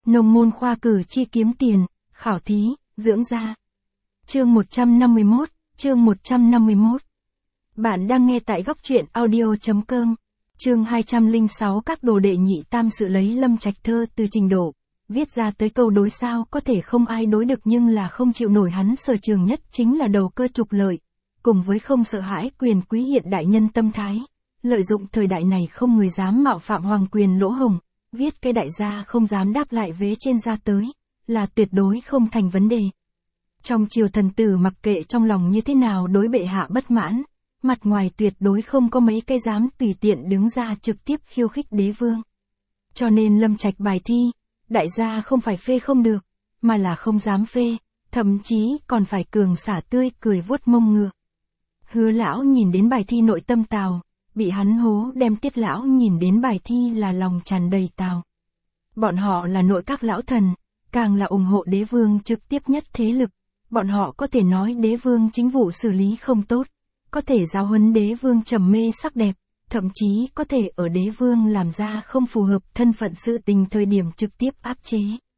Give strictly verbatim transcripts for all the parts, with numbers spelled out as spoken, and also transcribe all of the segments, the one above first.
Nông môn khoa cử chi kiếm tiền, khảo thí, dưỡng da. Chương một trăm năm mươi mốt, chương một trăm năm mươi mốt. Bạn đang nghe tại góc truyện audio.com. Chương hai trăm lẻ sáu các đồ đệ nhị tam sự lấy Lâm Trạch thơ từ trình độ. Viết ra tới câu đối sao có thể không ai đối được nhưng là không chịu nổi hắn sở trường nhất chính là đầu cơ trục lợi. Cùng với không sợ hãi quyền quý hiện đại nhân tâm thái. Lợi dụng thời đại này không người dám mạo phạm hoàng quyền lỗ hồng. Viết cái đại gia không dám đáp lại vế trên ra tới. Là tuyệt đối không thành vấn đề. Trong triều thần tử mặc kệ trong lòng như thế nào đối bệ hạ bất mãn. Mặt ngoài tuyệt đối không có mấy cái dám tùy tiện đứng ra trực tiếp khiêu khích đế vương. Cho nên Lâm Trạch bài thi, đại gia không phải phê không được, mà là không dám phê, thậm chí còn phải cường xả tươi cười vuốt mông ngựa. Hứa lão nhìn đến bài thi nội tâm tào, bị hắn hố đem Tiết lão nhìn đến bài thi là lòng tràn đầy tào. Bọn họ là nội các lão thần, càng là ủng hộ đế vương trực tiếp nhất thế lực, bọn họ có thể nói đế vương chính vụ xử lý không tốt. Có thể giáo huấn đế vương trầm mê sắc đẹp, thậm chí có thể ở đế vương làm ra không phù hợp thân phận sự tình thời điểm trực tiếp áp chế.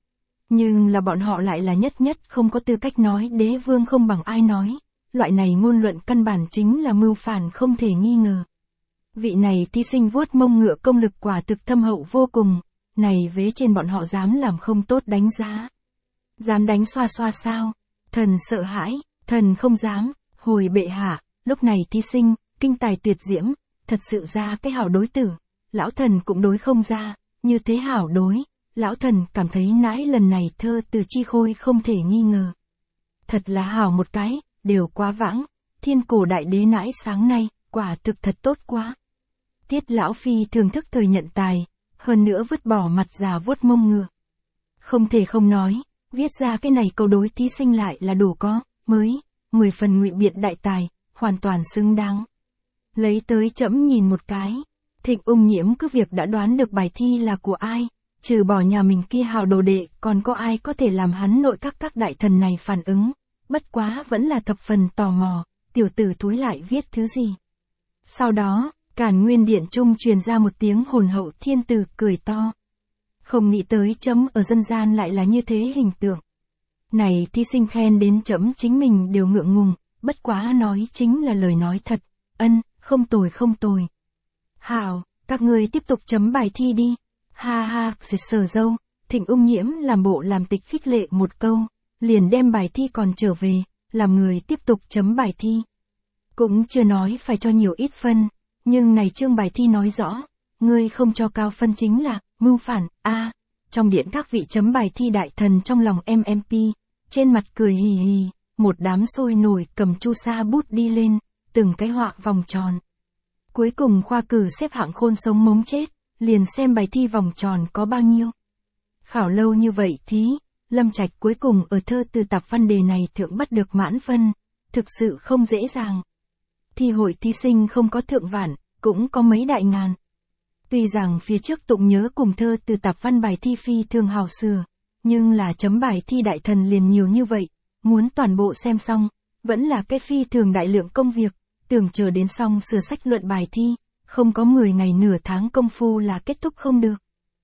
Nhưng là bọn họ lại là nhất nhất không có tư cách nói đế vương không bằng ai nói, loại này ngôn luận căn bản chính là mưu phản không thể nghi ngờ. Vị này thí sinh vuốt mông ngựa công lực quả thực thâm hậu vô cùng, này vế trên bọn họ dám làm không tốt đánh giá. Dám đánh xoa xoa sao? Thần sợ hãi, thần không dám, hồi bệ hạ. Lúc này thí sinh, kinh tài tuyệt diễm, thật sự ra cái hảo đối tử, lão thần cũng đối không ra, như thế hảo đối, lão thần cảm thấy nãi lần này thơ từ chi khôi không thể nghi ngờ. Thật là hảo một cái, đều quá vãng, thiên cổ đại đế nãi sáng nay, quả thực thật tốt quá. Tiết lão phi thường thức thời nhận tài, hơn nữa vứt bỏ mặt già vuốt mông ngựa. Không thể không nói, viết ra cái này câu đối thí sinh lại là đủ có, mới, mười phần ngụy biện đại tài. Hoàn toàn xứng đáng. Lấy tới chẫm nhìn một cái, Thịnh Ung Nhiễm cứ việc đã đoán được bài thi là của ai, trừ bỏ nhà mình kia hào đồ đệ, còn có ai có thể làm hắn nội các các đại thần này phản ứng, bất quá vẫn là thập phần tò mò, tiểu tử thúi lại viết thứ gì. Sau đó, Càn Nguyên Điện trung truyền ra một tiếng hồn hậu thiên tử cười to. Không nghĩ tới chấm ở dân gian lại là như thế hình tượng. Này thí sinh khen đến chấm chính mình đều ngượng ngùng. Bất quá nói chính là lời nói thật, ân, không tồi không tồi. Hảo, các người tiếp tục chấm bài thi đi. Ha ha, sờ sờ dâu, Thịnh Ung Nhiễm làm bộ làm tịch khích lệ một câu, liền đem bài thi còn trở về, làm người tiếp tục chấm bài thi. Cũng chưa nói phải cho nhiều ít phân, nhưng này chương bài thi nói rõ, ngươi không cho cao phân chính là, mưu phản, a à, trong điện các vị chấm bài thi đại thần trong lòng em em pê, trên mặt cười hì hì. Một đám sôi nổi cầm chu sa bút đi lên, từng cái họa vòng tròn. Cuối cùng khoa cử xếp hạng khôn sống mống chết, liền xem bài thi vòng tròn có bao nhiêu. Khảo lâu như vậy thí, Lâm Trạch cuối cùng ở thơ từ tạp văn đề này thượng bắt được mãn phân, thực sự không dễ dàng. Thi hội thí sinh không có thượng vạn, cũng có mấy đại ngàn. Tuy rằng phía trước tụng nhớ cùng thơ từ tạp văn bài thi phi thường hào sửa, nhưng là chấm bài thi đại thần liền nhiều như vậy. Muốn toàn bộ xem xong, vẫn là cái phi thường đại lượng công việc, tưởng chờ đến xong sửa sách luận bài thi, không có mười ngày nửa tháng công phu là kết thúc không được.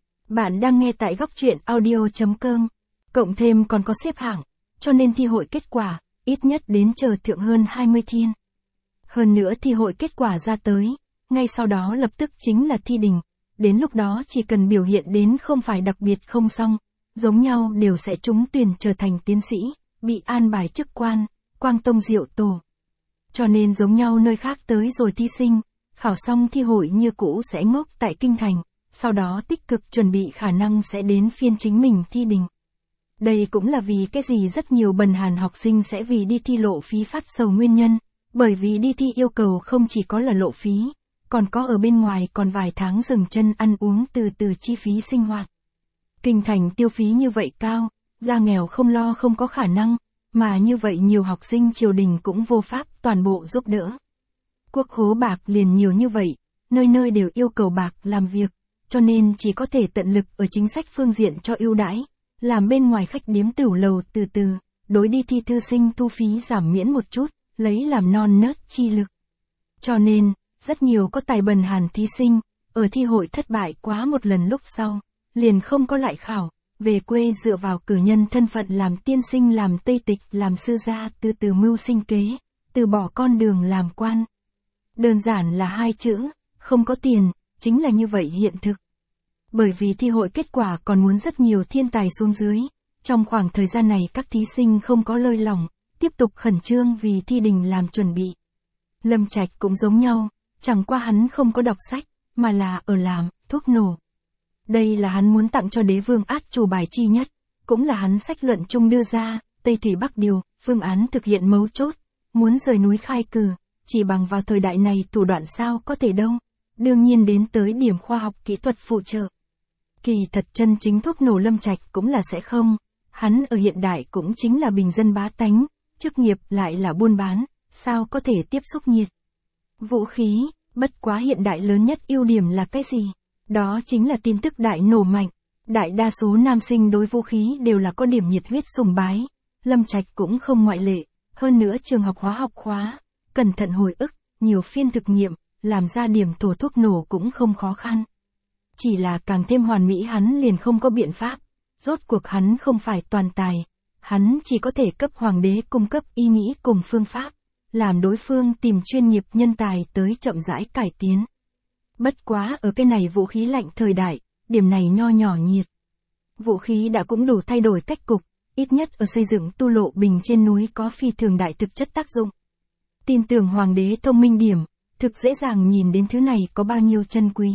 Bạn đang nghe tại góc truyện audio.com, cộng thêm còn có xếp hạng, cho nên thi hội kết quả, ít nhất đến chờ thượng hơn hai mươi thiên. Hơn nữa thi hội kết quả ra tới, ngay sau đó lập tức chính là thi đình, đến lúc đó chỉ cần biểu hiện đến không phải đặc biệt không xong, giống nhau đều sẽ trúng tuyển trở thành tiến sĩ. Bị an bài chức quan, quang tông diệu tổ. Cho nên giống nhau nơi khác tới rồi thí sinh, khảo xong thi hội như cũ sẽ ngốc tại kinh thành, sau đó tích cực chuẩn bị khả năng sẽ đến phiên chính mình thi đình. Đây cũng là vì cái gì rất nhiều bần hàn học sinh sẽ vì đi thi lộ phí phát sầu nguyên nhân, bởi vì đi thi yêu cầu không chỉ có là lộ phí, còn có ở bên ngoài còn vài tháng dừng chân ăn uống từ từ chi phí sinh hoạt. Kinh thành tiêu phí như vậy cao. Gia nghèo không lo không có khả năng, mà như vậy nhiều học sinh triều đình cũng vô pháp toàn bộ giúp đỡ. Quốc khố bạc liền nhiều như vậy, nơi nơi đều yêu cầu bạc làm việc, cho nên chỉ có thể tận lực ở chính sách phương diện cho ưu đãi, làm bên ngoài khách điếm tửu lầu từ từ, đối đi thi thư sinh thu phí giảm miễn một chút, lấy làm non nớt chi lực. Cho nên, rất nhiều có tài bần hàn thí sinh, ở thi hội thất bại quá một lần lúc sau, liền không có lại khảo. về quê dựa vào cử nhân thân phận làm tiên sinh làm tây tịch làm sư gia từ từ mưu sinh kế, từ bỏ con đường làm quan. Đơn giản là hai chữ, không có tiền, chính là như vậy hiện thực. Bởi vì thi hội kết quả còn muốn rất nhiều thiên tài xuống dưới, trong khoảng thời gian này các thí sinh không có lơi lỏng, tiếp tục khẩn trương vì thi đình làm chuẩn bị. Lâm Trạch cũng giống nhau, chẳng qua hắn không có đọc sách, mà là ở làm thuốc nổ. Đây là hắn muốn tặng cho đế vương át chủ bài chi nhất, cũng là hắn sách luận chung đưa ra, Tây Thủy Bắc Điều, phương án thực hiện mấu chốt, muốn rời núi khai cử, chỉ bằng vào thời đại này thủ đoạn sao có thể đâu, đương nhiên đến tới điểm khoa học kỹ thuật phụ trợ. Kỳ thật chân chính thuốc nổ Lâm Trạch cũng là sẽ không, hắn ở hiện đại cũng chính là bình dân bá tánh, chức nghiệp lại là buôn bán, sao có thể tiếp xúc nhiệt. Vũ khí, bất quá hiện đại lớn nhất ưu điểm là cái gì? Đó chính là tin tức đại nổ mạnh. Đại đa số nam sinh đối vũ khí đều là có điểm nhiệt huyết sùng bái. Lâm Trạch cũng không ngoại lệ. Hơn nữa trường học hóa học khóa, cẩn thận hồi ức, nhiều phiên thực nghiệm, làm ra điểm thổ thuốc nổ cũng không khó khăn. Chỉ là càng thêm hoàn mỹ hắn liền không có biện pháp. Rốt cuộc hắn không phải toàn tài. Hắn chỉ có thể cấp hoàng đế cung cấp ý nghĩ cùng phương pháp. Làm đối phương tìm chuyên nghiệp nhân tài tới chậm rãi cải tiến. Bất quá ở cái này vũ khí lạnh thời đại, điểm này nho nhỏ nhiệt. Vũ khí đã cũng đủ thay đổi cách cục, ít nhất ở xây dựng tu lộ bình trên núi có phi thường đại thực chất tác dụng. Tin tưởng hoàng đế thông minh điểm, thực dễ dàng nhìn đến thứ này có bao nhiêu chân quý.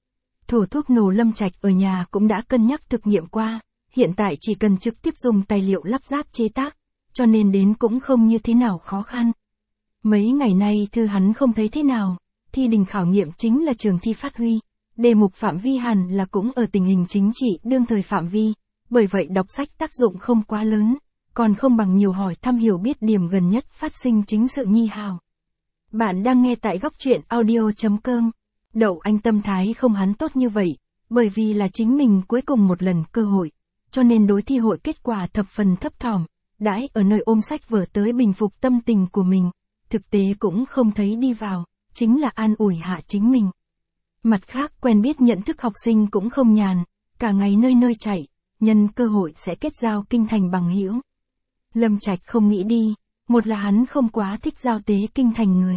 Thổ thuốc nổ Lâm Trạch ở nhà cũng đã cân nhắc thực nghiệm qua, hiện tại chỉ cần trực tiếp dùng tài liệu lắp ráp chế tác, cho nên đến cũng không như thế nào khó khăn. Mấy ngày nay thư hắn không thấy thế nào, thi đình khảo nghiệm chính là trường thi phát huy, đề mục phạm vi hẳn là cũng ở tình hình chính trị đương thời phạm vi, bởi vậy đọc sách tác dụng không quá lớn, còn không bằng nhiều hỏi thăm hiểu biết điểm gần nhất phát sinh chính sự nhi hào. Bạn đang nghe tại góc truyện audio chấm com. Đậu Anh tâm thái không hắn tốt như vậy, bởi vì là chính mình cuối cùng một lần cơ hội, cho nên đối thi hội kết quả thập phần thấp thỏm, đãi ở nơi ôm sách vở tới bình phục tâm tình của mình. Thực tế cũng không thấy đi vào, chính là an ủi hạ chính mình. Mặt khác quen biết nhận thức học sinh cũng không nhàn, cả ngày nơi nơi chạy, nhân cơ hội sẽ kết giao kinh thành bằng hữu. Lâm Trạch không nghĩ đi, một là hắn không quá thích giao tế kinh thành người.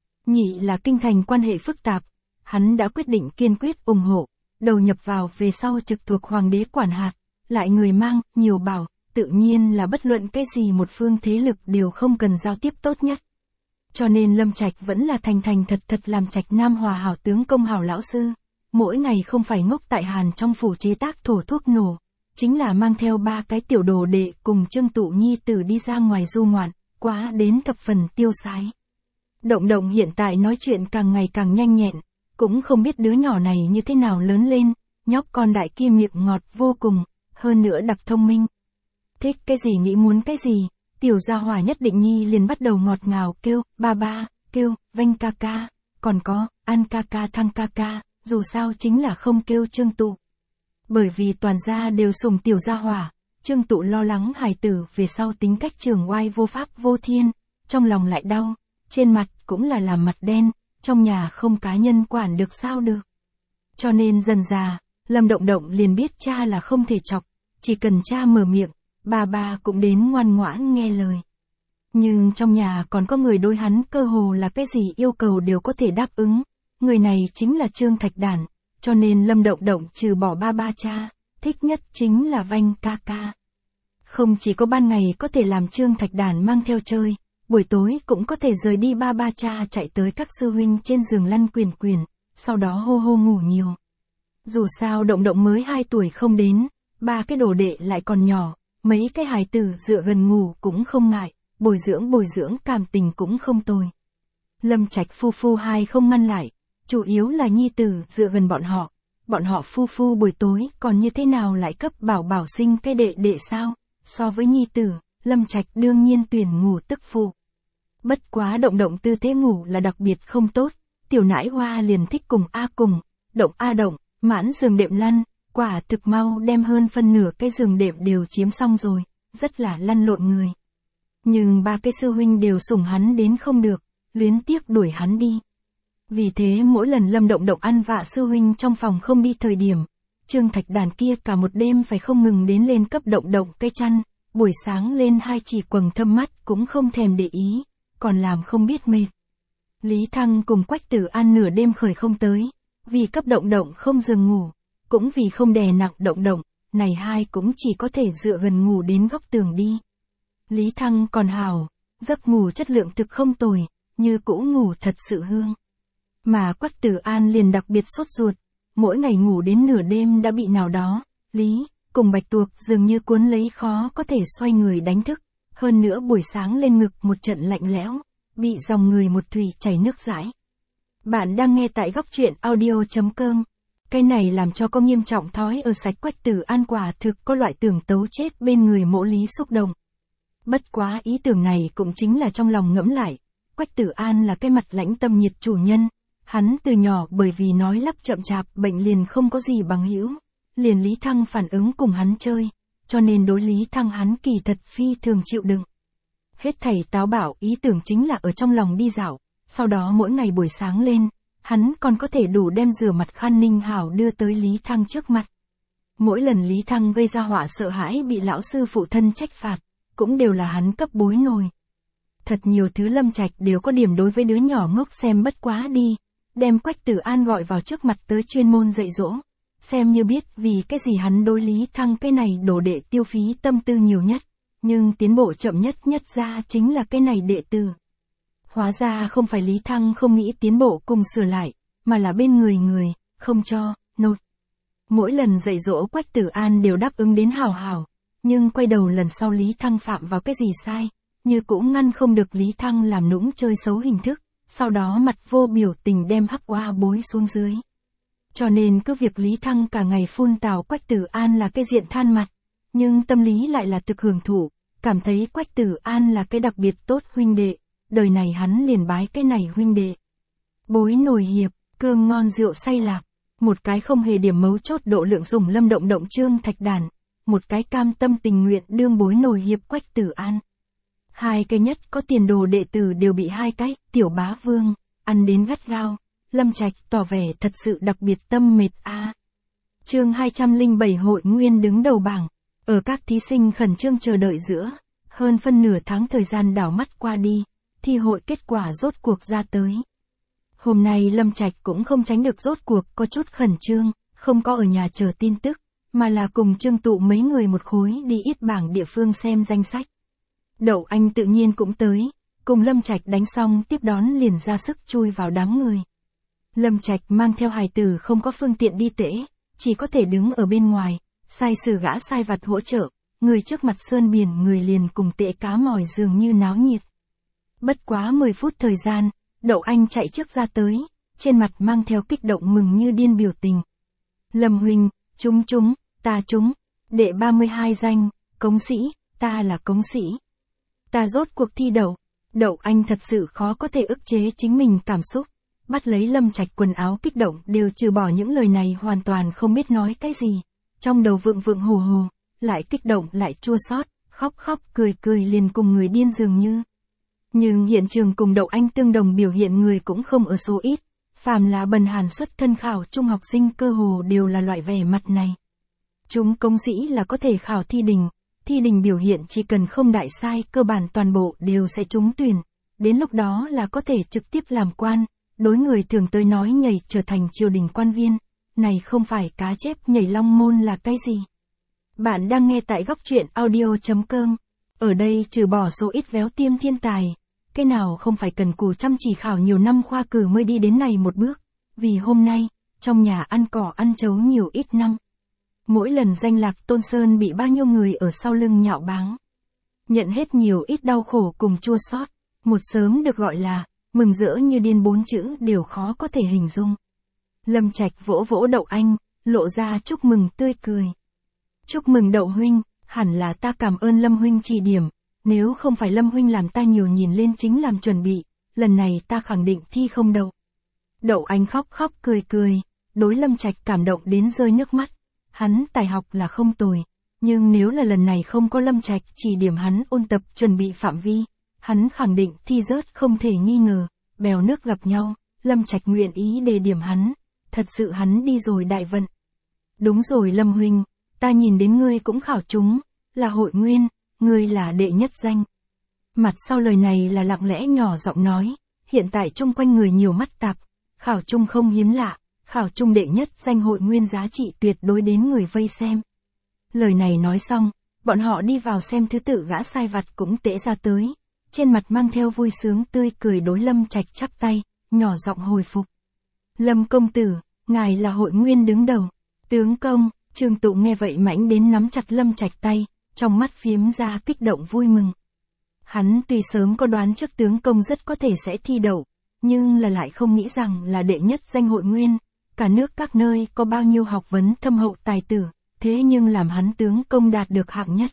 Nhị là kinh thành quan hệ phức tạp, hắn đã quyết định kiên quyết ủng hộ, đầu nhập vào về sau trực thuộc hoàng đế quản hạt, lại người mang, nhiều bảo, tự nhiên là bất luận cái gì một phương thế lực đều không cần giao tiếp tốt nhất. Cho nên Lâm Trạch vẫn là thành thành thật thật làm Trạch Nam Hòa hảo tướng công hảo lão sư, mỗi ngày không phải ngốc tại Hàn trong phủ chế tác thổ thuốc nổ, chính là mang theo ba cái tiểu đồ đệ cùng Trương Tụ nhi tử đi ra ngoài du ngoạn, quá đến thập phần tiêu sái. Động Động hiện tại nói chuyện càng ngày càng nhanh nhẹn, cũng không biết đứa nhỏ này như thế nào lớn lên, nhóc con đại kia miệng ngọt vô cùng, hơn nữa đặc thông minh. Thích cái gì nghĩ muốn cái gì. Tiểu gia hỏa nhất định nhi liền bắt đầu ngọt ngào kêu, ba ba, kêu, vanh ca ca, còn có, an ca ca thăng ca ca, dù sao chính là không kêu Trương Tụ. Bởi vì toàn gia đều sùng tiểu gia hỏa, Trương Tụ lo lắng hài tử về sau tính cách trường oai vô pháp vô thiên, trong lòng lại đau, trên mặt cũng là làm mặt đen, trong nhà không cá nhân quản được sao được. Cho nên dần già, Lâm Động Động liền biết cha là không thể chọc, chỉ cần cha mở miệng, bà bà cũng đến ngoan ngoãn nghe lời. Nhưng trong nhà còn có người đối hắn cơ hồ là cái gì yêu cầu đều có thể đáp ứng. Người này chính là Trương Thạch Đản, cho nên Lâm Động Động trừ bỏ ba ba cha, thích nhất chính là vanh ca ca. Không chỉ có ban ngày có thể làm Trương Thạch Đản mang theo chơi, buổi tối cũng có thể rời đi ba ba cha chạy tới các sư huynh trên giường lăn quyền quyền, sau đó hô hô ngủ nhiều. Dù sao Động Động mới hai tuổi không đến, ba cái đồ đệ lại còn nhỏ. Mấy cái hài tử dựa gần ngủ cũng không ngại, bồi dưỡng bồi dưỡng cảm tình cũng không tồi. Lâm Trạch phu phu hai không ngăn lại, chủ yếu là nhi tử dựa gần bọn họ, bọn họ phu phu buổi tối còn như thế nào lại cấp bảo bảo sinh cái đệ đệ sao, so với nhi tử, Lâm Trạch đương nhiên tuyển ngủ tức phụ. Bất quá Động Động tư thế ngủ là đặc biệt không tốt, tiểu nãi hoa liền thích cùng A cùng, động A động, mãn giường đệm lăn. Quả thực mau đem hơn phân nửa cái giường đệm đều chiếm xong rồi, rất là lăn lộn người. Nhưng ba cái sư huynh đều sủng hắn đến không được, luyến tiếc đuổi hắn đi. Vì thế mỗi lần Lâm Động Động ăn vạ sư huynh trong phòng không đi thời điểm, Trương Thạch Đàn kia cả một đêm phải không ngừng đến lên cấp động động cây chăn, buổi sáng lên hai chỉ quầng thâm mắt cũng không thèm để ý, còn làm không biết mệt. Lý Thăng cùng Quách Tử An nửa đêm khởi không tới, vì cấp động động không giường ngủ, cũng vì không đè nặng động động, này hai cũng chỉ có thể dựa gần ngủ đến góc tường đi. Lý Thăng còn hào, giấc ngủ chất lượng thực không tồi, như cũ ngủ thật sự hương. Mà Quách Tử An liền đặc biệt sốt ruột, mỗi ngày ngủ đến nửa đêm đã bị nào đó, Lý, cùng Bạch Tuộc dường như cuốn lấy khó có thể xoay người đánh thức, hơn nữa buổi sáng lên ngực một trận lạnh lẽo, bị dòng người một thủy chảy nước dãi. Bạn đang nghe tại góc truyện audio.com. Cái này làm cho có nghiêm trọng thói ở sạch Quách Tử An quả thực có loại tưởng tấu chết bên người mỗ Lý xúc động. Bất quá ý tưởng này cũng chính là trong lòng ngẫm lại, Quách Tử An là cái mặt lãnh tâm nhiệt chủ nhân, hắn từ nhỏ bởi vì nói lắp chậm chạp bệnh liền không có gì bằng hữu, liền Lý Thăng phản ứng cùng hắn chơi, cho nên đối Lý Thăng hắn kỳ thật phi thường chịu đựng. Hết thảy táo bảo ý tưởng chính là ở trong lòng đi dạo, sau đó mỗi ngày buổi sáng lên, hắn còn có thể đủ đem rửa mặt khăn ninh hảo đưa tới Lý Thăng trước mặt. Mỗi lần Lý Thăng gây ra họa sợ hãi bị lão sư phụ thân trách phạt, cũng đều là hắn cấp bối nồi. Thật nhiều thứ Lâm Trạch đều có điểm đối với đứa nhỏ ngốc xem bất quá đi, đem Quách Tử An gọi vào trước mặt tới chuyên môn dạy dỗ, xem như biết vì cái gì hắn đối Lý Thăng cái này đổ đệ tiêu phí tâm tư nhiều nhất, nhưng tiến bộ chậm nhất nhất ra chính là cái này đệ tử. Hóa ra không phải Lý Thăng không nghĩ tiến bộ cùng sửa lại, mà là bên người người, không cho, nột. Mỗi lần dạy dỗ Quách Tử An đều đáp ứng đến hào hào, nhưng quay đầu lần sau Lý Thăng phạm vào cái gì sai, như cũng ngăn không được Lý Thăng làm nũng chơi xấu hình thức, sau đó mặt vô biểu tình đem hắc oa bối xuống dưới. Cho nên cứ việc Lý Thăng cả ngày phun tào Quách Tử An là cái diện than mặt, nhưng tâm lý lại là thực hưởng thụ, cảm thấy Quách Tử An là cái đặc biệt tốt huynh đệ, đời này hắn liền bái cái này huynh đệ. Bối nồi hiệp, cơm ngon rượu say lạc, một cái không hề điểm mấu chốt độ lượng dùng Lâm Động Động Trương Thạch Đàn, một cái cam tâm tình nguyện đương bối nồi hiệp Quách Tử An. Hai cái nhất có tiền đồ đệ tử đều bị hai cái tiểu bá vương ăn đến gắt gao, Lâm Trạch tỏ vẻ thật sự đặc biệt tâm mệt a. À. Chương hai trăm lẻ bảy hội nguyên đứng đầu bảng, ở các thí sinh khẩn trương chờ đợi giữa, hơn phân nửa tháng thời gian đảo mắt qua đi, thi hội kết quả rốt cuộc ra tới. Hôm nay Lâm Trạch cũng không tránh được rốt cuộc có chút khẩn trương, không có ở nhà chờ tin tức, mà là cùng Trương Tụ mấy người một khối đi ít bảng địa phương xem danh sách. Đậu Anh tự nhiên cũng tới, cùng Lâm Trạch đánh xong tiếp đón liền ra sức chui vào đám người. Lâm Trạch mang theo hài tử không có phương tiện đi tễ, chỉ có thể đứng ở bên ngoài, sai sử gã sai vặt hỗ trợ, người trước mặt sơn biển người liền cùng tễ cá mòi dường như náo nhiệt. Bất quá mười phút thời gian, Đậu Anh chạy trước ra tới, trên mặt mang theo kích động mừng như điên biểu tình. Lâm huynh, chúng chúng, ta chúng, đệ ba mươi hai danh, cống sĩ, ta là cống sĩ. Ta rốt cuộc thi đậu. Đậu Anh thật sự khó có thể ức chế chính mình cảm xúc, bắt lấy Lâm Trạch quần áo kích động đều trừ bỏ những lời này hoàn toàn không biết nói cái gì. Trong đầu vượng vượng hồ hồ, lại kích động lại chua xót, khóc khóc cười cười liền cùng người điên dường như. Nhưng hiện trường cùng Đậu Anh tương đồng biểu hiện người cũng không ở số ít, phàm là bần hàn xuất thân khảo trung học sinh cơ hồ đều là loại vẻ mặt này. Chúng công sĩ là có thể khảo thi đình, thi đình biểu hiện chỉ cần không đại sai cơ bản toàn bộ đều sẽ trúng tuyển, đến lúc đó là có thể trực tiếp làm quan, đối người thường tới nói nhảy trở thành triều đình quan viên, này không phải cá chép nhảy long môn là cái gì. Bạn đang nghe tại góc truyện audio.com, ở đây trừ bỏ số ít véo tiêm thiên tài, cái nào không phải cần cù chăm chỉ khảo nhiều năm khoa cử mới đi đến này một bước, vì hôm nay, trong nhà ăn cỏ ăn chấu nhiều ít năm. Mỗi lần danh lạc Tôn Sơn bị bao nhiêu người ở sau lưng nhạo báng. Nhận hết nhiều ít đau khổ cùng chua xót, một sớm được gọi là, mừng rỡ như điên bốn chữ đều khó có thể hình dung. Lâm Trạch vỗ vỗ Đậu Anh, lộ ra chúc mừng tươi cười. Chúc mừng Đậu huynh, hẳn là ta cảm ơn Lâm huynh chỉ điểm, nếu không phải Lâm huynh làm ta nhiều nhìn lên chính làm chuẩn bị, lần này ta khẳng định thi không đậu. Đậu Anh khóc khóc cười cười, đối Lâm Trạch cảm động đến rơi nước mắt. Hắn tài học là không tồi, nhưng nếu là lần này không có Lâm Trạch chỉ điểm hắn ôn tập chuẩn bị phạm vi, hắn khẳng định thi rớt không thể nghi ngờ, bèo nước gặp nhau, Lâm Trạch nguyện ý đề điểm hắn, thật sự hắn đi rồi đại vận. Đúng rồi Lâm huynh, ta nhìn đến ngươi cũng khảo trúng, là hội nguyên, ngươi là đệ nhất danh. Mặt sau lời này là lặng lẽ nhỏ giọng nói, hiện tại chung quanh người nhiều mắt tạp, khảo trung không hiếm lạ, khảo trung đệ nhất danh hội nguyên giá trị tuyệt đối đến người vây xem. Lời này nói xong, bọn họ đi vào xem thứ tự gã sai vặt cũng tễ ra tới, trên mặt mang theo vui sướng tươi cười đối Lâm Trạch chắp tay, nhỏ giọng hồi phục. Lâm công tử, ngài là hội nguyên đứng đầu. Tướng công, Trương Tụ nghe vậy mãnh đến nắm chặt Lâm Trạch tay, trong mắt phiếm ra kích động vui mừng. Hắn tuy sớm có đoán trước tướng công rất có thể sẽ thi đậu, nhưng là lại không nghĩ rằng là đệ nhất danh hội nguyên, cả nước các nơi có bao nhiêu học vấn thâm hậu tài tử, thế nhưng làm hắn tướng công đạt được hạng nhất.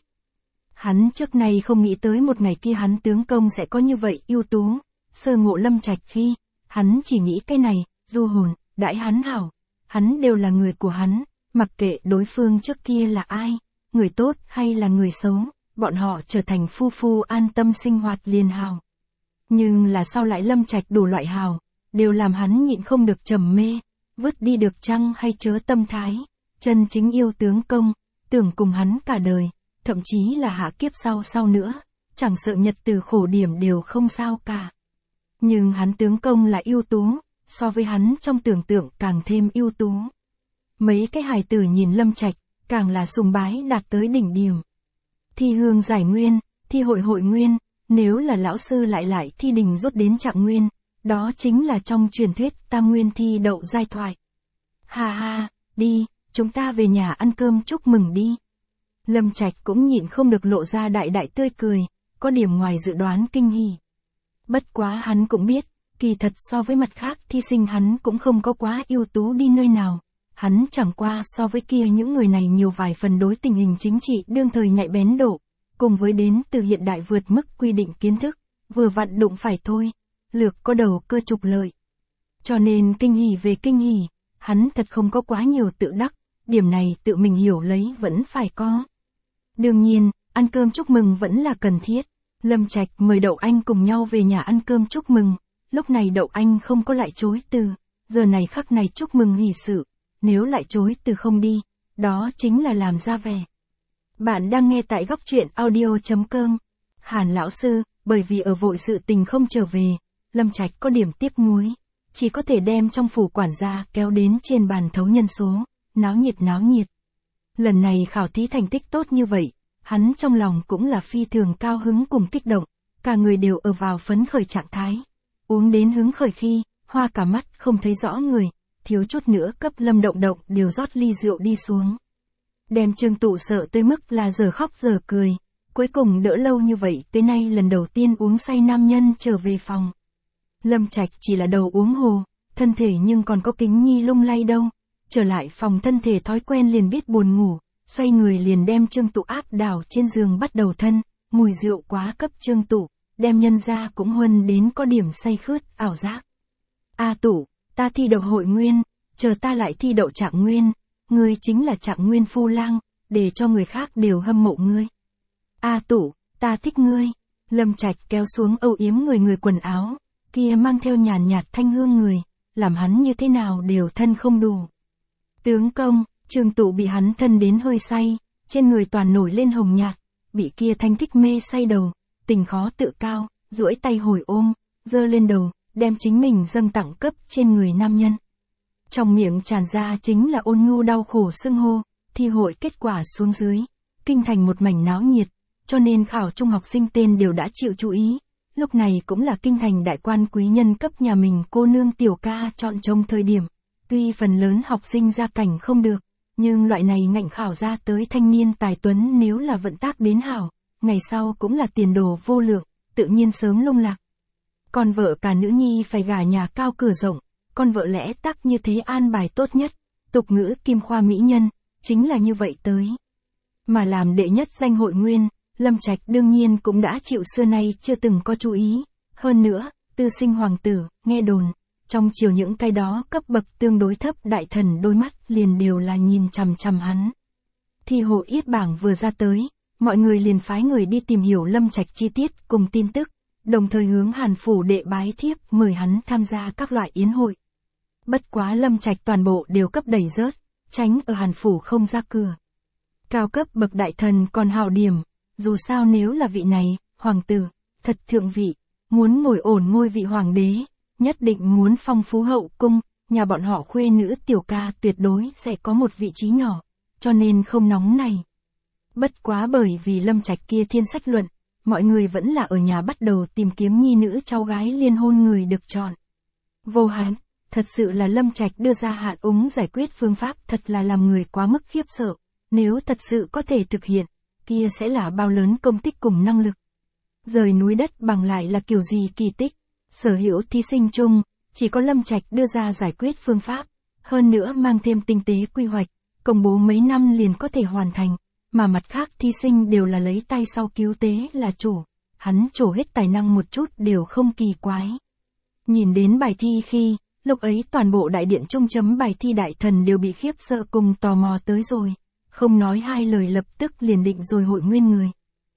Hắn trước này không nghĩ tới một ngày kia hắn tướng công sẽ có như vậy ưu tú, sơ ngộ Lâm Trạch khi, hắn chỉ nghĩ cái này, du hồn, đãi hắn hảo, hắn đều là người của hắn, mặc kệ đối phương trước kia là ai, người tốt hay là người xấu, bọn họ trở thành phu phu an tâm sinh hoạt liền hào. Nhưng là sau lại Lâm Trạch đủ loại hào, đều làm hắn nhịn không được trầm mê, vứt đi được chăng hay chớ tâm thái, chân chính yêu tướng công, tưởng cùng hắn cả đời, thậm chí là hạ kiếp sau sau nữa, chẳng sợ nhật từ khổ điểm đều không sao cả. Nhưng hắn tướng công là ưu tú, so với hắn trong tưởng tượng càng thêm ưu tú. Mấy cái hài tử nhìn Lâm Trạch, càng là sùng bái đạt tới đỉnh điểm. Thi hương giải nguyên, thi hội hội nguyên, nếu là lão sư lại lại thi đình rút đến trạng nguyên, đó chính là trong truyền thuyết tam nguyên thi đậu giai thoại. Ha ha, đi, chúng ta về nhà ăn cơm chúc mừng đi. Lâm Trạch cũng nhịn không được lộ ra đại đại tươi cười, có điểm ngoài dự đoán kinh hỉ. Bất quá hắn cũng biết, kỳ thật so với mặt khác thi sinh hắn cũng không có quá ưu tú đi nơi nào. Hắn chẳng qua so với kia những người này nhiều vài phần đối tình hình chính trị đương thời nhạy bén độ, cùng với đến từ hiện đại vượt mức quy định kiến thức, vừa vặn đụng phải thôi, lược có đầu cơ trục lợi. Cho nên kinh hỉ về kinh hỉ, hắn thật không có quá nhiều tự đắc, điểm này tự mình hiểu lấy vẫn phải có. Đương nhiên, ăn cơm chúc mừng vẫn là cần thiết. Lâm Trạch mời Đậu Anh cùng nhau về nhà ăn cơm chúc mừng, lúc này Đậu Anh không có lại chối từ, giờ này khắc này chúc mừng hỷ sự, nếu lại chối từ không đi, đó chính là làm ra vẻ. Bạn đang nghe tại góc truyện audio chấm com. Hàn lão sư, bởi vì ở vội sự tình không trở về, Lâm Trạch có điểm tiếc nuối, chỉ có thể đem trong phủ quản gia kéo đến trên bàn thấu nhân số, náo nhiệt náo nhiệt. Lần này khảo thí thành tích tốt như vậy, hắn trong lòng cũng là phi thường cao hứng cùng kích động, cả người đều ở vào phấn khởi trạng thái. Uống đến hứng khởi khi, hoa cả mắt không thấy rõ người, thiếu chút nữa cấp Lâm Động Động đều rót ly rượu đi xuống. Đem Trương Tụ sợ tới mức là giờ khóc giờ cười, cuối cùng đỡ lâu như vậy tới nay lần đầu tiên uống say nam nhân trở về phòng. Lâm Trạch chỉ là đầu uống hồ, thân thể nhưng còn có kính nhi lung lay đâu, trở lại phòng thân thể thói quen liền biết buồn ngủ, xoay người liền đem Trương Tụ áp đảo trên giường bắt đầu thân, mùi rượu quá cấp Trương Tụ, đem nhân ra cũng huân đến có điểm say khướt, ảo giác. A Tụ, ta thi đậu hội nguyên, chờ ta lại thi đậu trạng nguyên, ngươi chính là trạng nguyên phu lang, để cho người khác đều hâm mộ ngươi. A Tụ, ta thích ngươi. Lâm Trạch kéo xuống âu yếm người người quần áo, kia mang theo nhàn nhạt thanh hương người, làm hắn như thế nào đều thân không đủ. Tướng công, Trương Tụ bị hắn thân đến hơi say, trên người toàn nổi lên hồng nhạt, bị kia thanh thích mê say đầu, tình khó tự cao, duỗi tay hồi ôm, giơ lên đầu, đem chính mình dâng tặng cấp trên người nam nhân. Trong miệng tràn ra chính là ôn nhu đau khổ xưng hô, thi hội kết quả xuống dưới, kinh thành một mảnh náo nhiệt, cho nên khảo trung học sinh tên đều đã chịu chú ý. Lúc này cũng là kinh thành đại quan quý nhân cấp nhà mình cô nương tiểu ca chọn trông thời điểm. Tuy phần lớn học sinh gia cảnh không được, nhưng loại này ngạnh khảo ra tới thanh niên tài tuấn nếu là vận tác đến hảo, ngày sau cũng là tiền đồ vô lượng, tự nhiên sớm lung lạc. Con vợ cả nữ nhi phải gả nhà cao cửa rộng, con vợ lẽ tắc như thế an bài tốt nhất, tục ngữ kim khoa mỹ nhân, chính là như vậy tới. Mà làm đệ nhất danh hội nguyên, Lâm Trạch đương nhiên cũng đã chịu xưa nay chưa từng có chú ý, hơn nữa, tư sinh hoàng tử, nghe đồn, trong chiều những cái đó cấp bậc tương đối thấp đại thần đôi mắt liền đều là nhìn chằm chằm hắn. Thi hội yết bảng vừa ra tới, mọi người liền phái người đi tìm hiểu Lâm Trạch chi tiết cùng tin tức, đồng thời hướng Hàn phủ đệ bái thiếp mời hắn tham gia các loại yến hội. Bất quá Lâm Trạch toàn bộ đều cấp đẩy rớt, tránh ở Hàn phủ không ra cửa. Cao cấp bậc đại thần còn hào điểm, dù sao nếu là vị này, hoàng tử, thật thượng vị, muốn ngồi ổn ngôi vị hoàng đế, nhất định muốn phong phú hậu cung, nhà bọn họ khuê nữ tiểu ca tuyệt đối sẽ có một vị trí nhỏ, cho nên không nóng này. Bất quá bởi vì Lâm Trạch kia thiên sách luận, mọi người vẫn là ở nhà bắt đầu tìm kiếm nhi nữ cháu gái liên hôn người được chọn. Vô hạn, thật sự là Lâm Trạch đưa ra hạn úng giải quyết phương pháp thật là làm người quá mức khiếp sợ, nếu thật sự có thể thực hiện, kia sẽ là bao lớn công tích cùng năng lực. Rời núi đất bằng lại là kiểu gì kỳ tích, sở hữu thí sinh chung, chỉ có Lâm Trạch đưa ra giải quyết phương pháp, hơn nữa mang thêm tinh tế quy hoạch, công bố mấy năm liền có thể hoàn thành, mà mặt khác thí sinh đều là lấy tay sau cứu tế là chủ, hắn trổ hết tài năng một chút đều không kỳ quái. Nhìn đến bài thi khi, lúc ấy toàn bộ đại điện trung chấm bài thi đại thần đều bị khiếp sợ cùng tò mò tới rồi, không nói hai lời lập tức liền định rồi hội nguyên người.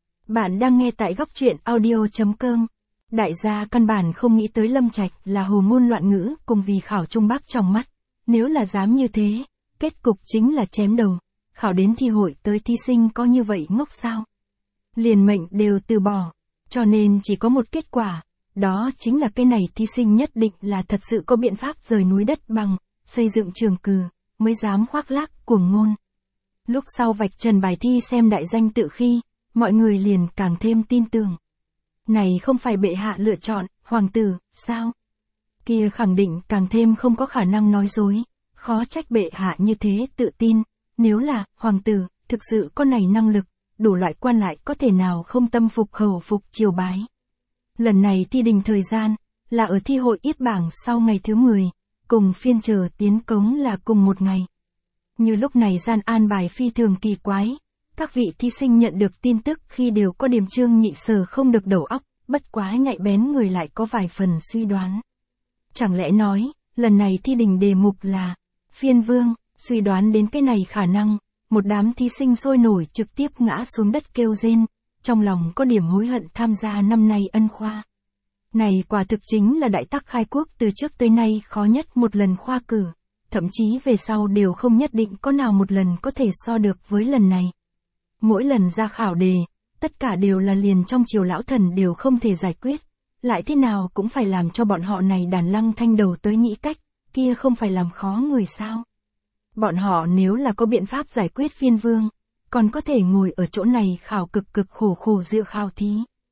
Bạn đang nghe tại góc truyện audio.com. Đại gia căn bản không nghĩ tới Lâm Trạch là hồ ngôn loạn ngữ cùng vì khảo Trung Bắc trong mắt, nếu là dám như thế, kết cục chính là chém đầu, khảo đến thi hội tới thí sinh có như vậy ngốc sao? Liền mệnh đều từ bỏ, cho nên chỉ có một kết quả, đó chính là cái này thí sinh nhất định là thật sự có biện pháp rời núi đất bằng, xây dựng trường cử, mới dám khoác lác cuồng ngôn. Lúc sau vạch trần bài thi xem đại danh tự khi, mọi người liền càng thêm tin tưởng. Này không phải bệ hạ lựa chọn, hoàng tử, sao? Kia khẳng định càng thêm không có khả năng nói dối, khó trách bệ hạ như thế tự tin, nếu là, hoàng tử, thực sự có này năng lực, đủ loại quan lại có thể nào không tâm phục khẩu phục triều bái. Lần này thi đình thời gian, là ở thi hội yết bảng sau ngày thứ mười, cùng phiên chờ tiến cống là cùng một ngày. Như lúc này gian an bài phi thường kỳ quái, các vị thí sinh nhận được tin tức khi đều có điểm trương nhị sở không được đầu óc, bất quá nhạy bén người lại có vài phần suy đoán. Chẳng lẽ nói, lần này thi đình đề mục là phiên vương, suy đoán đến cái này khả năng, một đám thí sinh sôi nổi trực tiếp ngã xuống đất kêu rên, trong lòng có điểm hối hận tham gia năm nay ân khoa. Này quả thực chính là đại tắc khai quốc từ trước tới nay khó nhất một lần khoa cử, thậm chí về sau đều không nhất định có nào một lần có thể so được với lần này. Mỗi lần ra khảo đề, tất cả đều là liền trong triều lão thần đều không thể giải quyết, lại thế nào cũng phải làm cho bọn họ này đàn lăng thanh đầu tới nghĩ cách, kia không phải làm khó người sao. Bọn họ nếu là có biện pháp giải quyết phiên vương, còn có thể ngồi ở chỗ này khảo cực cực khổ khổ dự khảo thí.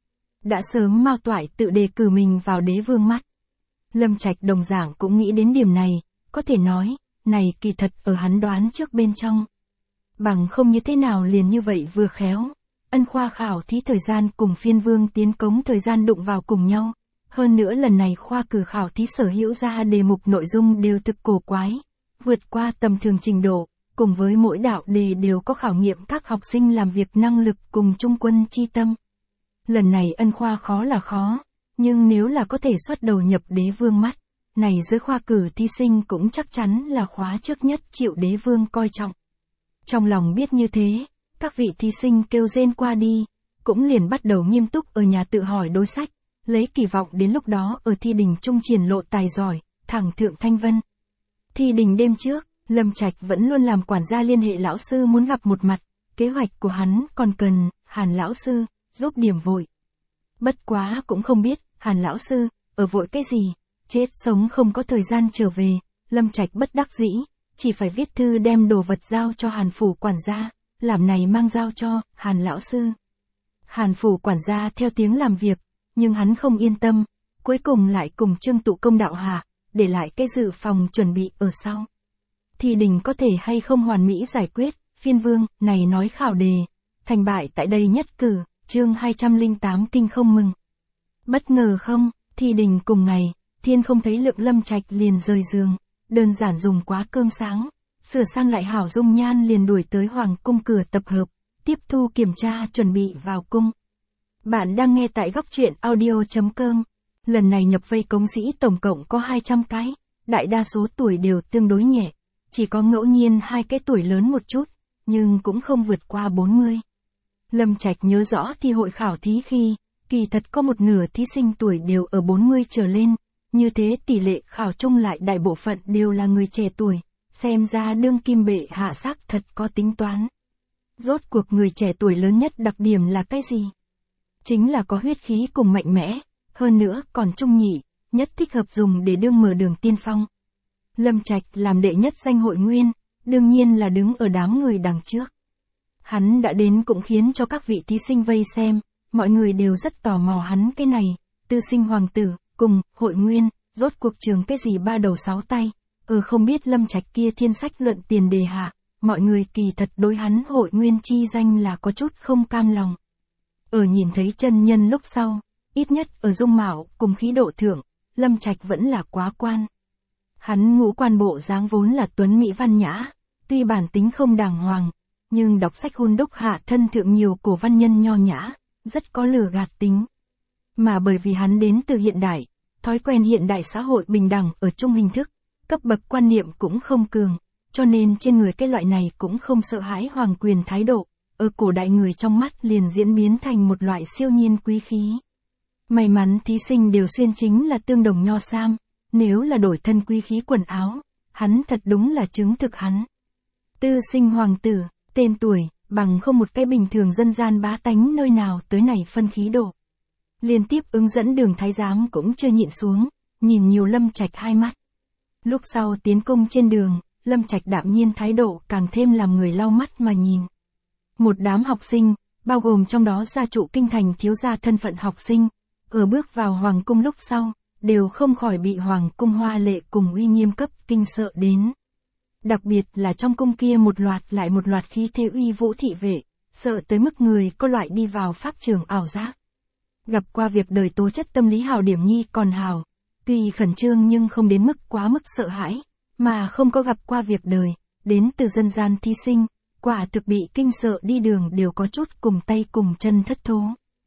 Đã sớm mao toại tự đề cử mình vào đế vương mắt. Lâm Trạch đồng giảng cũng nghĩ đến điểm này, có thể nói, này kỳ thật ở hắn đoán trước bên trong. Bằng không như thế nào liền như vậy vừa khéo, ân khoa khảo thí thời gian cùng phiên vương tiến cống thời gian đụng vào cùng nhau. Hơn nữa lần này khoa cử khảo thí sở hữu ra đề mục nội dung đều thực cổ quái, vượt qua tầm thường trình độ, cùng với mỗi đạo đề đều có khảo nghiệm các học sinh làm việc năng lực cùng trung quân chi tâm. Lần này ân khoa khó là khó, nhưng nếu là có thể xuất đầu nhập đế vương mắt, này dưới khoa cử thí sinh cũng chắc chắn là khóa trước nhất chịu đế vương coi trọng. Trong lòng biết như thế, các vị thí sinh kêu rên qua đi, cũng liền bắt đầu nghiêm túc ở nhà tự hỏi đối sách, lấy kỳ vọng đến lúc đó ở thi đình trung triển lộ tài giỏi, thẳng thượng thanh vân. Thi đình đêm trước, Lâm Trạch vẫn luôn làm quản gia liên hệ lão sư muốn gặp một mặt, kế hoạch của hắn còn cần Hàn lão sư giúp điểm vội. Bất quá cũng không biết Hàn lão sư ở vội cái gì, chết sống không có thời gian trở về, Lâm Trạch bất đắc dĩ, chỉ phải viết thư đem đồ vật giao cho Hàn phủ quản gia, làm này mang giao cho Hàn lão sư. Hàn phủ quản gia theo tiếng làm việc, nhưng hắn không yên tâm, cuối cùng lại cùng Trương Tụ Công đạo hạ, để lại cái dự phòng chuẩn bị ở sau. Thi đình có thể hay không hoàn mỹ giải quyết, phiên vương này nói khảo đề, thành bại tại đây nhất cử, chương hai trăm lẻ tám kinh không mừng. Bất ngờ không, thi đình cùng ngày, thiên không thấy Lượng Lâm Trạch liền rời giường, đơn giản dùng quá cơm sáng, sửa sang lại hảo dung nhan liền đuổi tới hoàng cung cửa tập hợp, tiếp thu kiểm tra chuẩn bị vào cung. Bạn đang nghe tại góc truyện audio.com. Lần này nhập vây cống sĩ tổng cộng có hai trăm cái, đại đa số tuổi đều tương đối nhẹ, chỉ có ngẫu nhiên hai cái tuổi lớn một chút, nhưng cũng không vượt qua bốn mươi. Lâm Trạch nhớ rõ thi hội khảo thí khi, kỳ thật có một nửa thí sinh tuổi đều ở bốn mươi trở lên, như thế tỷ lệ khảo chung lại đại bộ phận đều là người trẻ tuổi, xem ra đương kim bệ hạ xác thật có tính toán. Rốt cuộc người trẻ tuổi lớn nhất đặc điểm là cái gì? Chính là có huyết khí cùng mạnh mẽ, hơn nữa còn trung nhị, nhất thích hợp dùng để đương mở đường tiên phong. Lâm Trạch làm đệ nhất danh hội nguyên, đương nhiên là đứng ở đám người đằng trước. Hắn đã đến cũng khiến cho các vị thí sinh vây xem, mọi người đều rất tò mò hắn cái này, tư sinh hoàng tử, cùng, hội nguyên, rốt cuộc trường cái gì ba đầu sáu tay, ừ không biết Lâm Trạch kia thiên sách luận tiền đề hạ, mọi người kỳ thật đối hắn hội nguyên chi danh là có chút không cam lòng. Ở nhìn thấy chân nhân lúc sau, ít nhất ở dung mạo cùng khí độ thượng, Lâm Trạch vẫn là quá quan. Hắn ngũ quan bộ dáng vốn là tuấn mỹ văn nhã, tuy bản tính không đàng hoàng, nhưng đọc sách hun đúc hạ thân thượng nhiều cổ văn nhân nho nhã, rất có lừa gạt tính. Mà bởi vì hắn đến từ hiện đại, thói quen hiện đại xã hội bình đẳng ở chung hình thức, cấp bậc quan niệm cũng không cường, cho nên trên người cái loại này cũng không sợ hãi hoàng quyền thái độ, ở cổ đại người trong mắt liền diễn biến thành một loại siêu nhiên quý khí. May mắn thí sinh đều xuyên chính là tương đồng nho sam, nếu là đổi thân quý khí quần áo, hắn thật đúng là chứng thực hắn. Tư sinh hoàng tử, tên tuổi, bằng không một cái bình thường dân gian bá tánh nơi nào tới này phân khí độ. Liên tiếp ứng dẫn đường thái giám cũng chưa nhịn xuống, nhìn nhiều Lâm Trạch hai mắt. Lúc sau tiến cung trên đường, Lâm Trạch đạm nhiên thái độ càng thêm làm người lau mắt mà nhìn. Một đám học sinh, bao gồm trong đó gia trụ kinh thành thiếu gia thân phận học sinh, ở bước vào hoàng cung lúc sau, đều không khỏi bị hoàng cung hoa lệ cùng uy nghiêm cấp kinh sợ đến. Đặc biệt là trong cung kia một loạt lại một loạt khí thế uy vũ thị vệ, sợ tới mức người có loại đi vào pháp trường ảo giác. Gặp qua việc đời tố chất tâm lý hào điểm nhi còn hào, tuy khẩn trương nhưng không đến mức quá mức sợ hãi, mà không có gặp qua việc đời, đến từ dân gian thí sinh, quả thực bị kinh sợ đi đường đều có chút cùng tay cùng chân thất thố.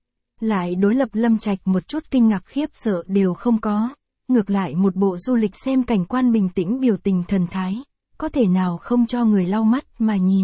Lại đối lập Lâm Trạch một chút kinh ngạc khiếp sợ đều không có, ngược lại một bộ du lịch xem cảnh quan bình tĩnh biểu tình thần thái, có thể nào không cho người lau mắt mà nhìn.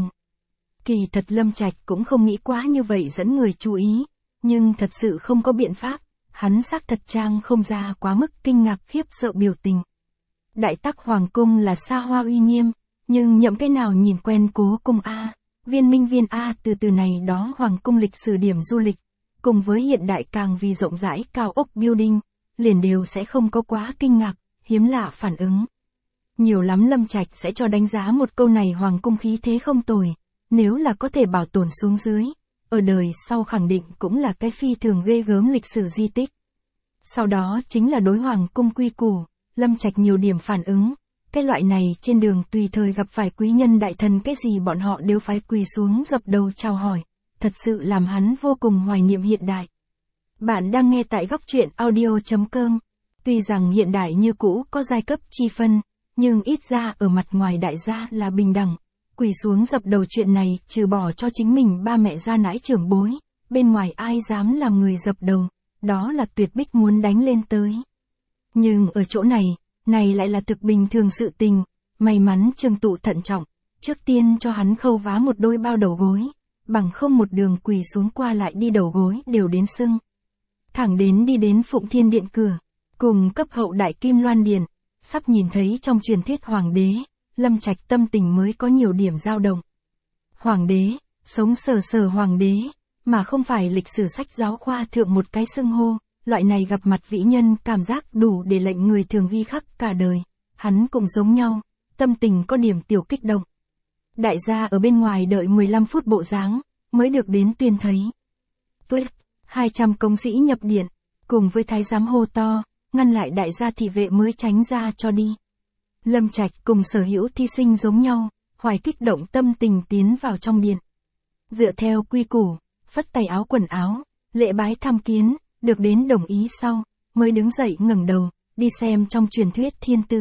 Kỳ thật Lâm Trạch cũng không nghĩ quá như vậy dẫn người chú ý, nhưng thật sự không có biện pháp, hắn xác thật trang không ra quá mức kinh ngạc khiếp sợ biểu tình. Đại tắc hoàng cung là xa hoa uy nghiêm, nhưng nhậm cái nào nhìn quen cố cung A, viên minh viên A từ từ này đó hoàng cung lịch sử điểm du lịch, cùng với hiện đại càng vì rộng rãi cao ốc building, liền đều sẽ không có quá kinh ngạc, hiếm lạ phản ứng. Nhiều lắm Lâm Trạch sẽ cho đánh giá một câu này hoàng cung khí thế không tồi, nếu là có thể bảo tồn xuống dưới, ở đời sau khẳng định cũng là cái phi thường ghê gớm lịch sử di tích. Sau đó chính là đối hoàng cung quy củ, Lâm Trạch nhiều điểm phản ứng, cái loại này trên đường tùy thời gặp phải quý nhân đại thần cái gì bọn họ đều phải quỳ xuống dập đầu chào hỏi, thật sự làm hắn vô cùng hoài niệm hiện đại. Bạn đang nghe tại góc truyện audio chấm com. Tuy rằng hiện đại như cũ có giai cấp chi phân, nhưng ít ra ở mặt ngoài đại gia là bình đẳng. Quỳ xuống dập đầu chuyện này trừ bỏ cho chính mình ba mẹ gia nãi trưởng bối, bên ngoài ai dám làm người dập đầu, đó là tuyệt bích muốn đánh lên tới. Nhưng ở chỗ này, này lại là thực bình thường sự tình, may mắn Trương Tụ thận trọng, trước tiên cho hắn khâu vá một đôi bao đầu gối, bằng không một đường quỳ xuống qua lại đi đầu gối đều đến sưng. Thẳng đến đi đến Phụng Thiên Điện cửa, cùng cấp hậu đại Kim Loan Điện, sắp nhìn thấy trong truyền thuyết hoàng đế, Lâm Trạch tâm tình mới có nhiều điểm dao động. Hoàng đế, sống sờ sờ hoàng đế, mà không phải lịch sử sách giáo khoa thượng một cái xưng hô, loại này gặp mặt vĩ nhân cảm giác đủ để lệnh người thường ghi khắc cả đời, hắn cũng giống nhau, tâm tình có điểm tiểu kích động. Đại gia ở bên ngoài đợi mười lăm phút bộ dáng, mới được đến tuyên thấy. Tuyết, hai trăm công sĩ nhập điện, cùng với thái giám hô to, ngăn lại đại gia thị vệ mới tránh ra cho đi. Lâm Trạch cùng sở hữu thi sinh giống nhau, hoài kích động tâm tình tiến vào trong điện. Dựa theo quy củ, phất tay áo quần áo, lễ bái tham kiến, được đến đồng ý sau, mới đứng dậy ngẩng đầu, đi xem trong truyền thuyết thiên tử.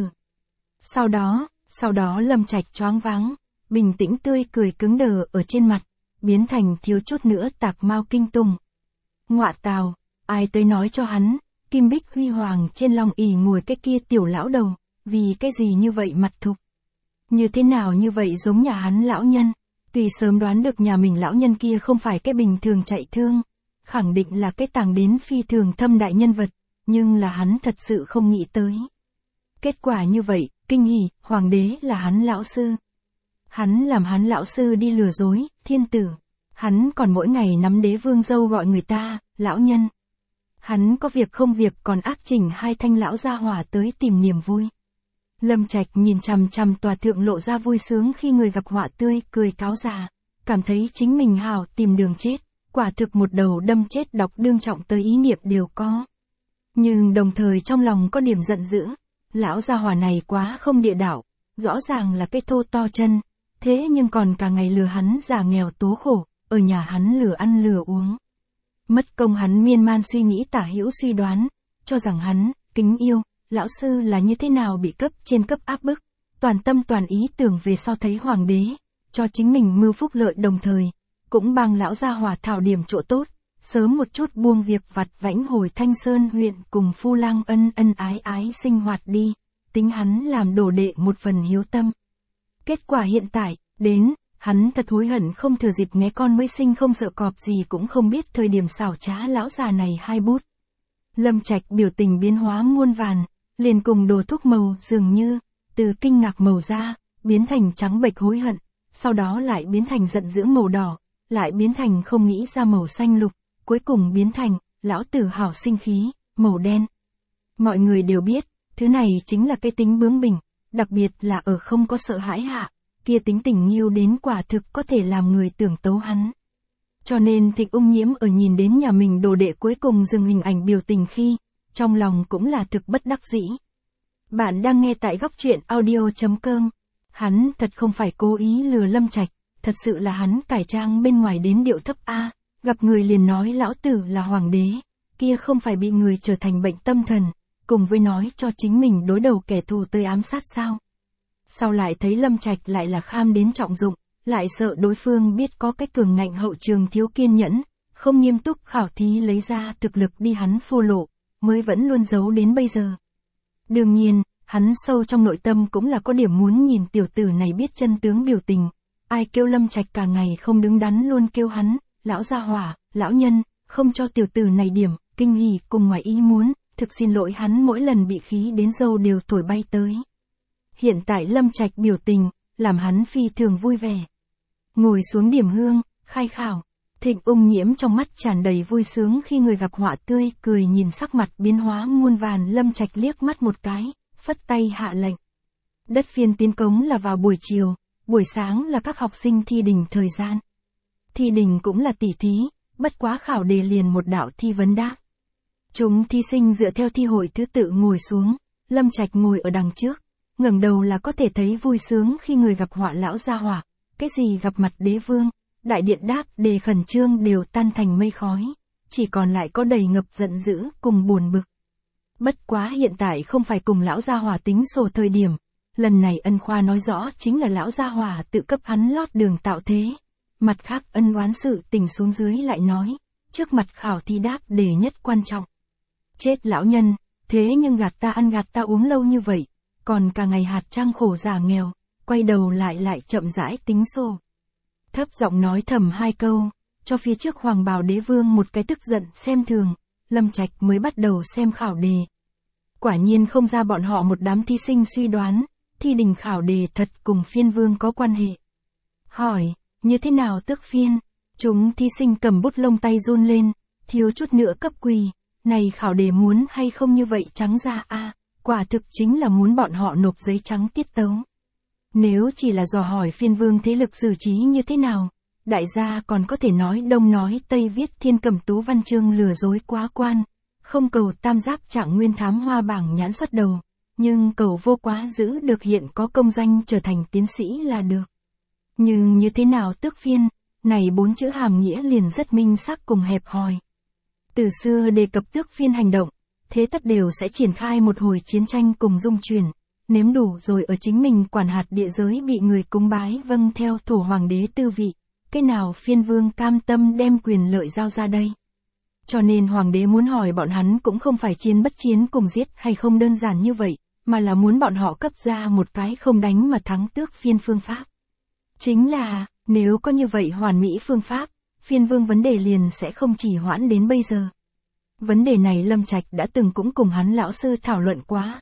Sau đó, sau đó Lâm Trạch choáng váng, bình tĩnh tươi cười cứng đờ ở trên mặt, biến thành thiếu chút nữa tạc mau kinh tùng. Ngọa tào, ai tới nói cho hắn, kim bích huy hoàng trên long ỷ ngồi cái kia tiểu lão đầu, vì cái gì như vậy mặt thục. Như thế nào như vậy giống nhà hắn lão nhân, tuy sớm đoán được nhà mình lão nhân kia không phải cái bình thường chạy thương, khẳng định là cái tàng đến phi thường thâm đại nhân vật, nhưng là hắn thật sự không nghĩ tới. Kết quả như vậy, kinh hỉ, hoàng đế là hắn lão sư. Hắn làm hắn lão sư đi lừa dối, thiên tử. Hắn còn mỗi ngày nắm đế vương dâu gọi người ta, lão nhân. Hắn có việc không việc còn ác chỉnh hai thanh lão gia hỏa tới tìm niềm vui. Lâm Trạch nhìn chằm chằm tòa thượng lộ ra vui sướng khi người gặp họa tươi, cười cáo già, cảm thấy chính mình hào tìm đường chết, quả thực một đầu đâm chết độc đương trọng tới ý niệm đều có. Nhưng đồng thời trong lòng có điểm giận dữ, lão gia hỏa này quá không địa đạo, rõ ràng là cái thô to chân, thế nhưng còn cả ngày lừa hắn già nghèo tố khổ, ở nhà hắn lừa ăn lừa uống. Mất công hắn miên man suy nghĩ tả hữu suy đoán, cho rằng hắn, kính yêu, lão sư là như thế nào bị cấp trên cấp áp bức, toàn tâm toàn ý tưởng về sau thấy hoàng đế, cho chính mình mưu phúc lợi đồng thời, cũng bằng lão gia hỏa thảo điểm chỗ tốt, sớm một chút buông việc vặt vãnh hồi Thanh Sơn huyện cùng Phu Lang ân ân ái ái sinh hoạt đi, tính hắn làm đồ đệ một phần hiếu tâm. Kết quả hiện tại, đến, hắn thật hối hận không thừa dịp nghe con mới sinh không sợ cọp gì cũng không biết thời điểm xảo trá lão già này hai bút. Lâm Trạch biểu tình biến hóa muôn vàn, liền cùng đồ thuốc màu dường như, từ kinh ngạc màu da, biến thành trắng bệch hối hận, sau đó lại biến thành giận dữ màu đỏ, lại biến thành không nghĩ ra màu xanh lục, cuối cùng biến thành, lão tử hảo sinh khí, màu đen. Mọi người đều biết, thứ này chính là cái tính bướng bỉnh, đặc biệt là ở không có sợ hãi hạ, kia tính tình nghiêu đến quả thực có thể làm người tưởng tấu hắn. Cho nên Thịnh Ung Nhiễm ở nhìn đến nhà mình đồ đệ cuối cùng dừng hình ảnh biểu tình khi, trong lòng cũng là thực bất đắc dĩ. Bạn đang nghe tại góc truyện audio chấm com. Hắn thật không phải cố ý lừa Lâm Trạch, thật sự là hắn cải trang bên ngoài đến điệu thấp A, gặp người liền nói lão tử là hoàng đế, kia không phải bị người trở thành bệnh tâm thần, cùng với nói cho chính mình đối đầu kẻ thù tới ám sát sao. Sau lại thấy Lâm Trạch lại là kham đến trọng dụng, lại sợ đối phương biết có cái cường ngạnh hậu trường thiếu kiên nhẫn, không nghiêm túc khảo thí lấy ra thực lực đi hắn phô lộ, mới vẫn luôn giấu đến bây giờ. Đương nhiên, hắn sâu trong nội tâm cũng là có điểm muốn nhìn tiểu tử này biết chân tướng biểu tình, ai kêu Lâm Trạch cả ngày không đứng đắn luôn kêu hắn, lão gia hỏa, lão nhân, không cho tiểu tử này điểm, kinh hỉ cùng ngoài ý muốn, thực xin lỗi hắn mỗi lần bị khí đến dâu đều thổi bay tới. Hiện tại Lâm Trạch biểu tình, làm hắn phi thường vui vẻ. Ngồi xuống điểm hương, khai khảo, Thịnh Ung Nhiễm trong mắt tràn đầy vui sướng khi người gặp họa tươi, cười nhìn sắc mặt biến hóa muôn vàn Lâm Trạch liếc mắt một cái, phất tay hạ lệnh. Đất phiên tiến cống là vào buổi chiều, buổi sáng là các học sinh thi đình thời gian. Thi đình cũng là tỉ thí, bất quá khảo đề liền một đạo thi vấn đáp. Chúng thí sinh dựa theo thi hội thứ tự ngồi xuống, Lâm Trạch ngồi ở đằng trước, ngẩng đầu là có thể thấy vui sướng khi người gặp họa lão gia hỏa, cái gì gặp mặt đế vương, đại điện đáp đề khẩn trương đều tan thành mây khói, chỉ còn lại có đầy ngập giận dữ cùng buồn bực. Bất quá hiện tại không phải cùng lão gia hỏa tính sổ thời điểm, lần này Ân Khoa nói rõ chính là lão gia hỏa tự cấp hắn lót đường tạo thế. Mặt khác ân oán sự tình xuống dưới lại nói, trước mặt khảo thi đáp đề nhất quan trọng. Chết lão nhân, thế nhưng gạt ta ăn gạt ta uống lâu như vậy, còn cả ngày hạt trang khổ giả nghèo, quay đầu lại lại chậm rãi tính sổ. Thấp giọng nói thầm hai câu, cho phía trước hoàng bào đế vương một cái tức giận xem thường, Lâm Trạch mới bắt đầu xem khảo đề. Quả nhiên không ra bọn họ một đám thí sinh suy đoán, thi đình khảo đề thật cùng phiên vương có quan hệ. Hỏi, như thế nào tước phiên? Chúng thí sinh cầm bút lông tay run lên, thiếu chút nữa cấp quỳ, này khảo đề muốn hay không như vậy trắng ra a à, quả thực chính là muốn bọn họ nộp giấy trắng tiết tấu. Nếu chỉ là dò hỏi phiên vương thế lực xử trí như thế nào, đại gia còn có thể nói đông nói tây viết thiên cầm tú văn chương lừa dối quá quan, không cầu tam giáp trạng nguyên thám hoa bảng nhãn xuất đầu, nhưng cầu vô quá giữ được hiện có công danh trở thành tiến sĩ là được. Nhưng như thế nào tước phiên, này bốn chữ hàm nghĩa liền rất minh xác cùng hẹp hòi. Từ xưa đề cập tước phiên hành động, thế tất đều sẽ triển khai một hồi chiến tranh cùng dung chuyển, nếm đủ rồi ở chính mình quản hạt địa giới bị người cúng bái vâng theo thổ hoàng đế tư vị, cái nào phiên vương cam tâm đem quyền lợi giao ra đây. Cho nên hoàng đế muốn hỏi bọn hắn cũng không phải chiến bất chiến cùng giết hay không đơn giản như vậy, mà là muốn bọn họ cấp ra một cái không đánh mà thắng tước phiên phương pháp. Chính là, nếu có như vậy hoàn mỹ phương pháp, phiên vương vấn đề liền sẽ không chỉ hoãn đến bây giờ. Vấn đề này Lâm Trạch đã từng cũng cùng hắn lão sư thảo luận quá.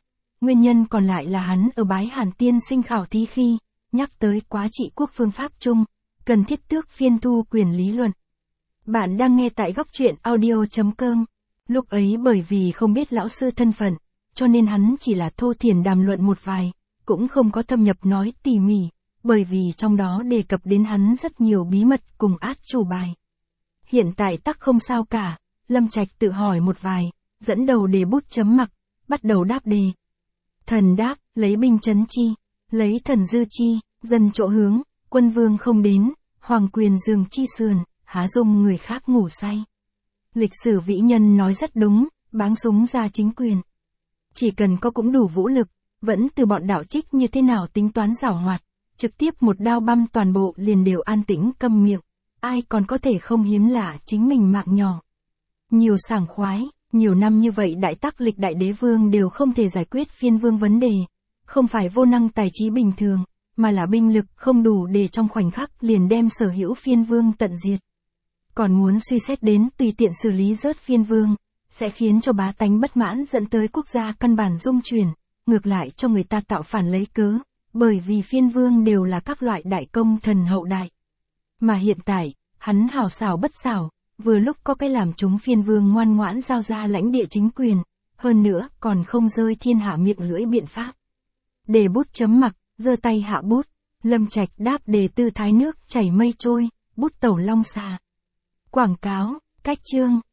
Nguyên nhân còn lại là hắn ở Bái Hàn tiên sinh khảo thí khi, nhắc tới quá trị quốc phương pháp chung, cần thiết tước phiên thu quyền lý luận. Bạn đang nghe tại góc truyện audio.com. Lúc ấy bởi vì không biết lão sư thân phận, cho nên hắn chỉ là thô thiển đàm luận một vài, cũng không có thâm nhập nói tỉ mỉ, bởi vì trong đó đề cập đến hắn rất nhiều bí mật cùng át chủ bài. Hiện tại tắc không sao cả, Lâm Trạch tự hỏi một vài, dẫn đầu đề bút chấm mặc, bắt đầu đáp đề. Thần đáp, lấy binh trấn chi, lấy thần dư chi, dân chỗ hướng, quân vương không đến, hoàng quyền giường chi sườn, há dung người khác ngủ say. Lịch sử vĩ nhân nói rất đúng, báng súng ra chính quyền. Chỉ cần có cũng đủ vũ lực, vẫn từ bọn đạo trích như thế nào tính toán giảo hoạt, trực tiếp một đao băm toàn bộ liền đều an tĩnh câm miệng, ai còn có thể không hiếm lạ chính mình mạng nhỏ. Nhiều sảng khoái, nhiều năm như vậy đại tắc lịch đại đế vương đều không thể giải quyết phiên vương vấn đề, không phải vô năng tài trí bình thường, mà là binh lực không đủ để trong khoảnh khắc liền đem sở hữu phiên vương tận diệt. Còn muốn suy xét đến tùy tiện xử lý rớt phiên vương, sẽ khiến cho bá tánh bất mãn dẫn tới quốc gia căn bản dung chuyển, ngược lại cho người ta tạo phản lấy cớ, bởi vì phiên vương đều là các loại đại công thần hậu đại. Mà hiện tại, hắn hào xảo bất xảo, vừa lúc có cái làm chúng phiên vương ngoan ngoãn giao ra lãnh địa chính quyền, hơn nữa còn không rơi thiên hạ miệng lưỡi biện pháp. Đề bút chấm mặc, giơ tay hạ bút, Lâm Trạch đáp đề tư thái nước chảy mây trôi, bút tẩu long xà. Quảng cáo, cách chương.